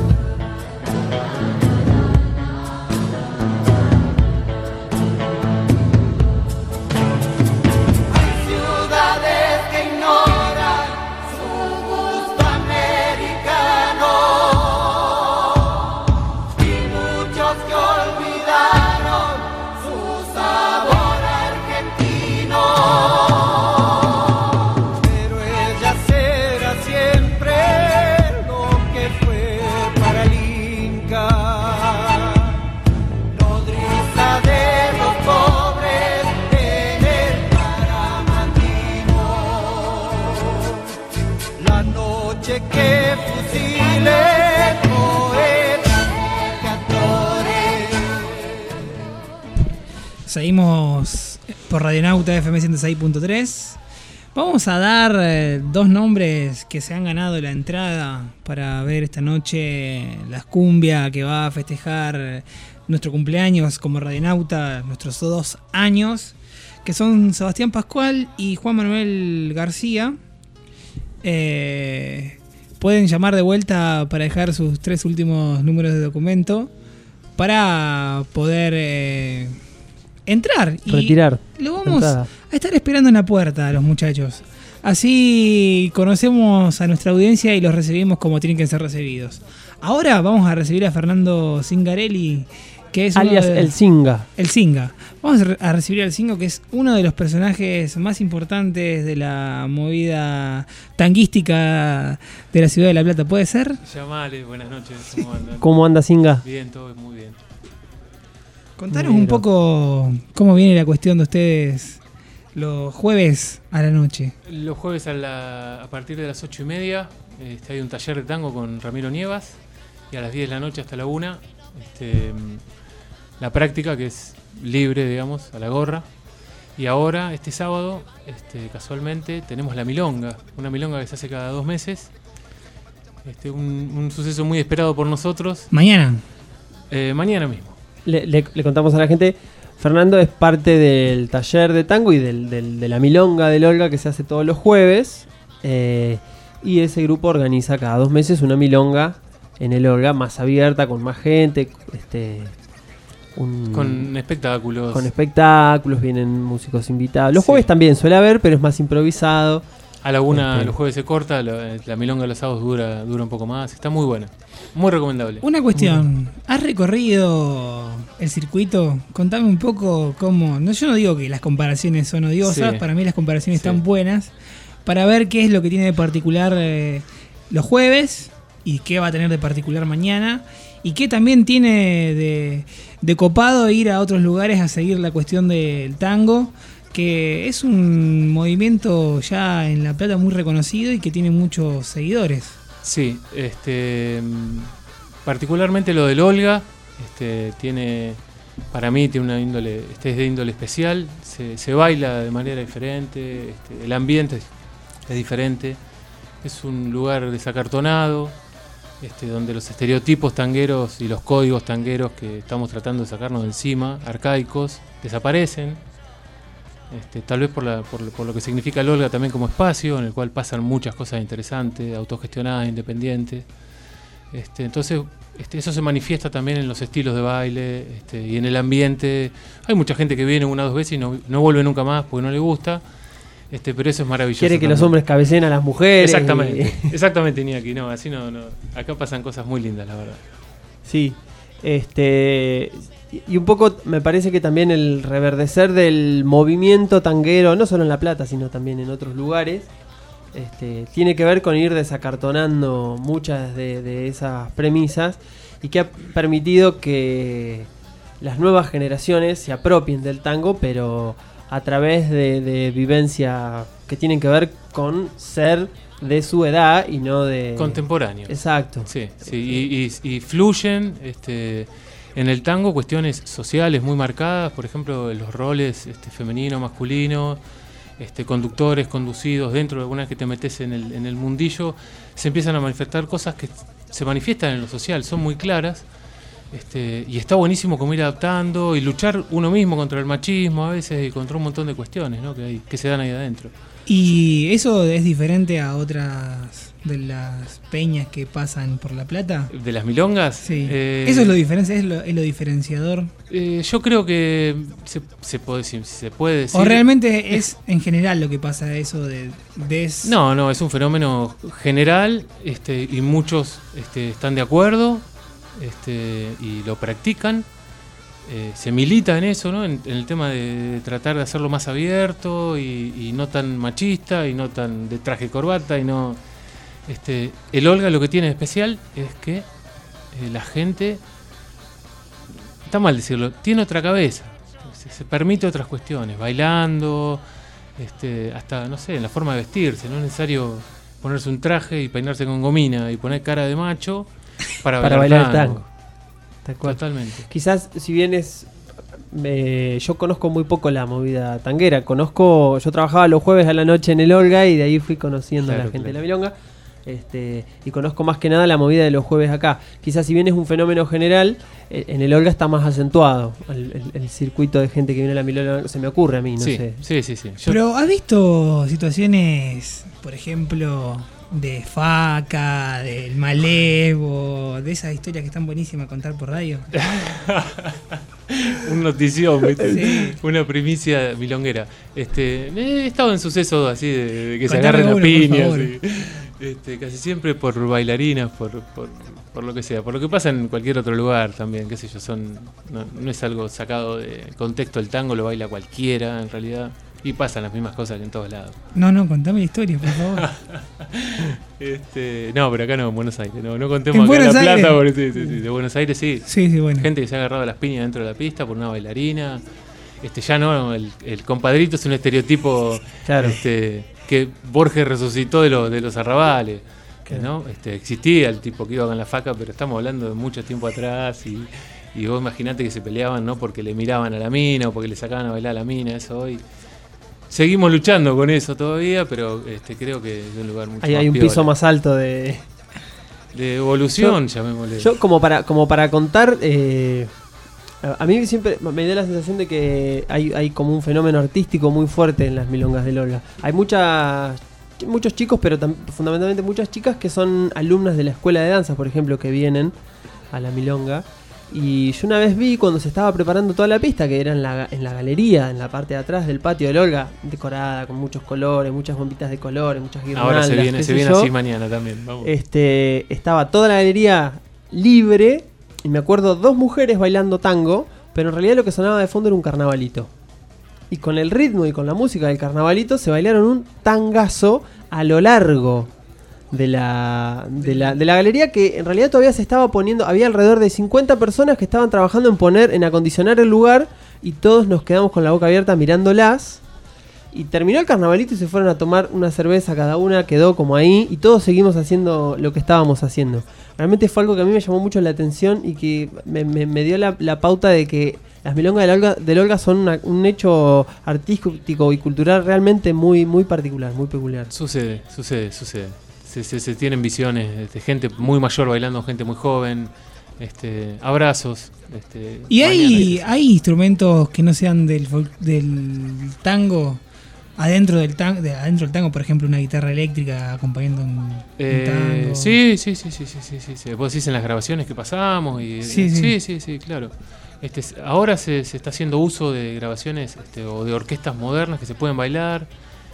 Hay ciudades que ignoran su gusto americano y muchos que olvidaron su sabor argentino. Pero ella será siempre lo que fue para el Inca, nodriza de los pobres en el Paramandino. La noche que fusiles, poetas y cantores. Seguimos por Radionauta FM 106.3. Vamos a dar dos nombres que se han ganado la entrada para ver esta noche la cumbia que va a festejar nuestro cumpleaños como radionauta, nuestros 2 años, que son Sebastián Pascual y Juan Manuel García. Pueden llamar de vuelta para dejar sus 3 últimos números de documento para poder entrar y retirar. Lo vamos a estar esperando en la puerta a los muchachos. Así conocemos a nuestra audiencia y los recibimos como tienen que ser recibidos. Ahora vamos a recibir a Fernando Zingarelli, que es alias el Zinga. El Zinga. Vamos a recibir al Zinga, que es uno de los personajes más importantes de la movida tanguística de la ciudad de La Plata. ¿Puede ser? Llamale, buenas noches. ¿Cómo andan? ¿Cómo anda Zinga? Bien, todo muy bien. Contanos un poco cómo viene la cuestión de ustedes los jueves a la noche. Los jueves a partir de las 8:30 hay un taller de tango con Ramiro Nievas, y a las 10 de la noche hasta la 1 la práctica, que es libre, digamos, a la gorra. Y ahora, este sábado, casualmente, tenemos la milonga, una milonga que se hace cada 2 meses. Un suceso muy esperado por nosotros. ¿Mañana? Mañana mismo. Le contamos a la gente, Fernando es parte del taller de tango y de la milonga del Olga, que se hace todos los jueves. Y ese grupo organiza cada 2 meses una milonga en el Olga, más abierta, con más gente, con espectáculos. Con espectáculos, vienen músicos invitados. Los jueves también suele haber, pero es más improvisado. A la 1 los jueves se corta, la milonga de los sábados dura un poco más. Está muy buena, muy recomendable. Una cuestión, ¿has recorrido el circuito? Contame un poco cómo... No, yo no digo que las comparaciones son odiosas, para mí las comparaciones están buenas, para ver qué es lo que tiene de particular los jueves y qué va a tener de particular mañana, y qué también tiene de copado ir a otros lugares a seguir la cuestión del tango, que es un movimiento ya en La Plata muy reconocido y que tiene muchos seguidores. Sí, particularmente lo del Olga, tiene, para mí tiene una índole, es de índole especial, se baila de manera diferente, el ambiente es diferente, es un lugar desacartonado, donde los estereotipos tangueros y los códigos tangueros que estamos tratando de sacarnos de encima, arcaicos, desaparecen. Tal vez por lo que significa el Olga también como espacio en el cual pasan muchas cosas interesantes, autogestionadas, independientes. Entonces eso se manifiesta también en los estilos de baile y en el ambiente. Hay mucha gente que viene 1 o 2 veces y no vuelve nunca más porque no le gusta, pero eso es maravilloso. Quiere que también los hombres cabeceen a las mujeres. Exactamente, Iñaki. No, así no. Acá pasan cosas muy lindas, la verdad. Sí, y un poco me parece que también el reverdecer del movimiento tanguero, no solo en La Plata, sino también en otros lugares, tiene que ver con ir desacartonando muchas de esas premisas, y que ha permitido que las nuevas generaciones se apropien del tango, pero a través de vivencia que tienen que ver con ser de su edad y no de... Contemporáneo. Exacto. Sí, y fluyen en el tango cuestiones sociales muy marcadas, por ejemplo, los roles femenino, masculino, conductores, conducidos, dentro de alguna vez que te metes en el mundillo, se empiezan a manifestar cosas que se manifiestan en lo social, son muy claras, y está buenísimo como ir adaptando y luchar uno mismo contra el machismo a veces y contra un montón de cuestiones, ¿no? que se dan ahí adentro. ¿Y eso es diferente a otras de las peñas que pasan por La Plata? ¿De las milongas? Sí. ¿Eso es lo diferenciador? Yo creo que se puede decir. ¿O realmente es en general lo que pasa eso de No, es un fenómeno general, y muchos están de acuerdo, y lo practican. Se milita en eso, ¿no? En el tema de tratar de hacerlo más abierto y no tan machista y no tan de traje y corbata y no... el Olga lo que tiene de especial es que la gente, está mal decirlo, tiene otra cabeza, se permite otras cuestiones, bailando, hasta, no sé, en la forma de vestirse, no es necesario ponerse un traje y peinarse con gomina y poner cara de macho para bailar tango. Totalmente. Quizás, si bien yo conozco muy poco la movida tanguera, yo trabajaba los jueves a la noche en el Olga y de ahí fui conociendo a la gente de la milonga. Y conozco más que nada la movida de los jueves acá. Quizás si bien es un fenómeno general, en el Olga está más acentuado el circuito de gente que viene a la milonga. Se me ocurre a mí, no sé. Sí. Pero ¿has visto situaciones, por ejemplo, de Faca, del Malevo, de esas historias que están buenísimas contar por radio? Un notición, ¿viste? Sí. Una primicia milonguera. He estado en sucesos así de que se Contame agarren a uno, piñas. por Casi siempre por bailarinas, por lo que sea. Por lo que pasa en cualquier otro lugar también, qué sé yo. No es algo sacado de contexto. El tango lo baila cualquiera, en realidad. Y pasan las mismas cosas que en todos lados. No, contame la historia, por favor. No, pero acá no, en Buenos Aires. No contemos acá en La Plata. Porque, sí, de Buenos Aires sí. Sí, bueno. Gente que se ha agarrado las piñas dentro de la pista por una bailarina. Ya no, el compadrito es un estereotipo, claro, que Borges resucitó de los arrabales. ¿No? Existía el tipo que iba con la faca, pero estamos hablando de mucho tiempo atrás. Y vos imaginate que se peleaban, ¿no? Porque le miraban a la mina o porque le sacaban a bailar a la mina. Eso hoy. Seguimos luchando con eso todavía, pero creo que es un lugar mucho más hay un piola. piso más alto de evolución, llamémosle. Yo como para contar, a mí siempre me da la sensación de que hay como un fenómeno artístico muy fuerte en las milongas del Olga. Hay muchos chicos, pero fundamentalmente muchas chicas que son alumnas de la escuela de danza, por ejemplo, que vienen a la milonga. Y yo una vez vi cuando se estaba preparando toda la pista, que era en la galería, en la parte de atrás del patio del Olga, decorada con muchos colores, muchas bombitas de colores, muchas guirnaldas. Ahora se viene así mañana también. Vamos. Estaba toda la galería libre y me acuerdo 2 mujeres bailando tango, pero en realidad lo que sonaba de fondo era un carnavalito. Y con el ritmo y con la música del carnavalito se bailaron un tangazo a lo largo de la galería, que en realidad todavía se estaba poniendo. Había alrededor de 50 personas que estaban trabajando en acondicionar el lugar, y todos nos quedamos con la boca abierta mirándolas. Y terminó el carnavalito y se fueron a tomar una cerveza cada una, quedó como ahí, y todos seguimos haciendo lo que estábamos haciendo. Realmente fue algo que a mí me llamó mucho la atención y que me dio la pauta de que las milongas del Olga son un hecho artístico y cultural realmente muy, muy particular, muy peculiar. Sucede. Se tienen visiones de gente muy mayor bailando, gente muy joven, abrazos. ¿Y hay instrumentos que no sean del tango adentro del tango, por ejemplo, una guitarra eléctrica acompañando un tango? Sí. Vos decís en las grabaciones que pasamos. Sí, claro. Ahora se está haciendo uso de grabaciones o de orquestas modernas que se pueden bailar.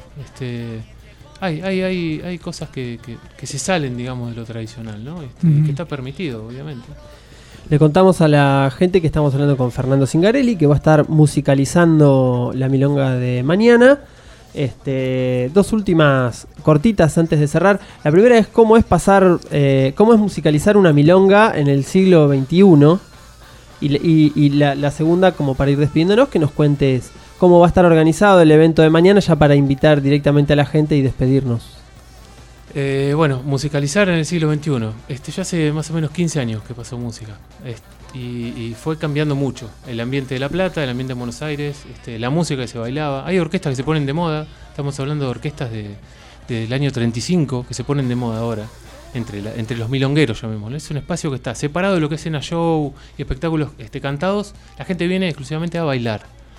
Hay cosas que se salen, digamos, de lo tradicional, ¿no? Que está permitido, obviamente. Le contamos a la gente que estamos hablando con Fernando Zingarelli, que va a estar musicalizando la milonga de mañana. 2 últimas cortitas antes de cerrar. La primera es cómo es musicalizar una milonga en el siglo XXI. Y la segunda, como para ir despidiéndonos, que nos cuentes cómo va a estar organizado el evento de mañana, ya para invitar directamente a la gente y despedirnos. Musicalizar en el siglo XXI. Ya hace más o menos 15 años que pasó música. Y fue cambiando mucho. El ambiente de La Plata, el ambiente de Buenos Aires, la música que se bailaba. Hay orquestas que se ponen de moda. Estamos hablando de orquestas del año 35 que se ponen de moda ahora. Entre los milongueros, llamémoslo. Es un espacio que está separado de lo que es escena show y espectáculos cantados. La gente viene exclusivamente a bailar.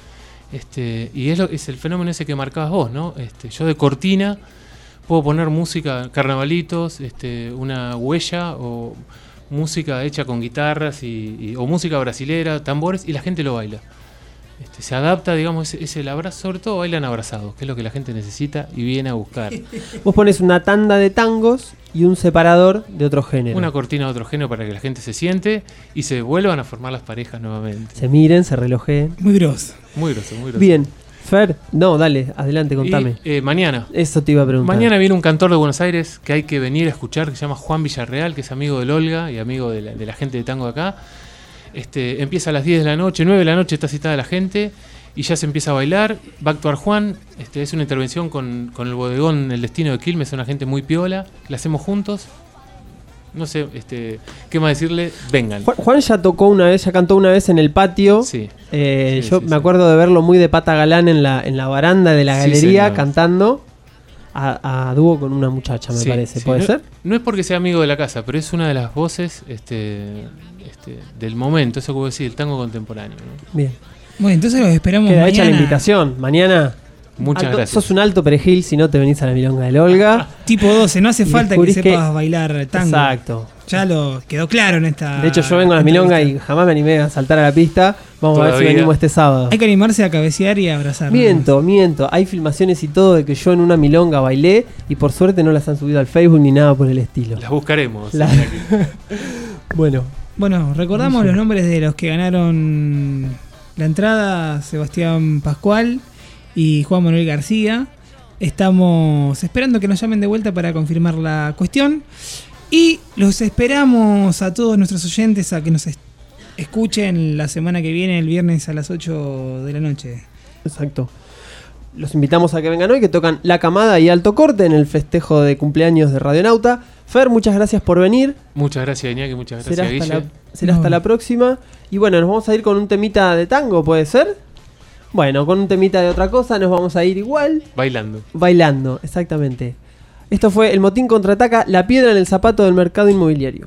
Y es el fenómeno ese que marcabas vos, ¿no? Yo de cortina puedo poner música, carnavalitos, una huella o música hecha con guitarras o música brasilera, tambores, y la gente lo baila. Se adapta, digamos, es el abrazo, sobre todo bailan abrazados, que es lo que la gente necesita y viene a buscar. Vos pones una tanda de tangos y un separador de otro género. Una cortina de otro género para que la gente se siente y se vuelvan a formar las parejas nuevamente. Se miren, se relojeen. Muy grosso. Muy grosso. Bien, Fer, dale, adelante, contame. Mañana. Eso te iba a preguntar. Mañana viene un cantor de Buenos Aires que hay que venir a escuchar, que se llama Juan Villarreal, que es amigo del Olga y amigo de la gente de tango de acá. Empieza a las 10 de la noche, 9 de la noche está citada la gente y ya se empieza a bailar. Va a actuar Juan, es una intervención con el bodegón El Destino de Quilmes, una gente muy piola, la hacemos juntos. No sé, qué más decirle, vengan. Juan ya tocó una vez, ya cantó una vez en el patio. Sí. Yo me acuerdo de verlo muy de pata galán en la baranda de la galería cantando. a dúo con una muchacha, me parece. Sí. ¿Puede ser? No es porque sea amigo de la casa, pero es una de las voces del momento, eso que vos decís, el tango contemporáneo, ¿no? Bien. Bueno, entonces los esperamos Queda mañana. hecha la invitación. Mañana. Muchas gracias. Sos un alto perejil si no te venís a la milonga del Olga. Tipo 12, no hace Y falta que descubrís sepas bailar tango. Exacto. Ya lo quedó claro en esta. De hecho, yo vengo a la milonga y jamás me animé a saltar a la pista. Vamos a ver si venimos este sábado. Hay que animarse a cabecear y a abrazar. Miento. Hay filmaciones y todo de que yo en una milonga bailé y por suerte no las han subido al Facebook ni nada por el estilo. Las buscaremos. Bueno, recordamos los nombres de los que ganaron la entrada: Sebastián Pascual y Juan Manuel García. Estamos esperando que nos llamen de vuelta para confirmar la cuestión. Y los esperamos a todos nuestros oyentes a que nos escuchen la semana que viene, el viernes a las 8 de la noche. Exacto. Los invitamos a que vengan hoy, que tocan La Camada y Alto Corte en el festejo de cumpleaños de Radionauta. Fer, muchas gracias por venir. Muchas gracias, Iñaki, muchas gracias, Guille. Será hasta la próxima. Y bueno, nos vamos a ir con un temita de tango, ¿puede ser? Bueno, con un temita de otra cosa nos vamos a ir igual. Bailando, exactamente. Esto fue El Motín Contraataca, la piedra en el zapato del mercado inmobiliario.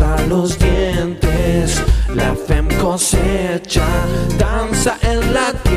Los dientes, la fem cosecha, danza en la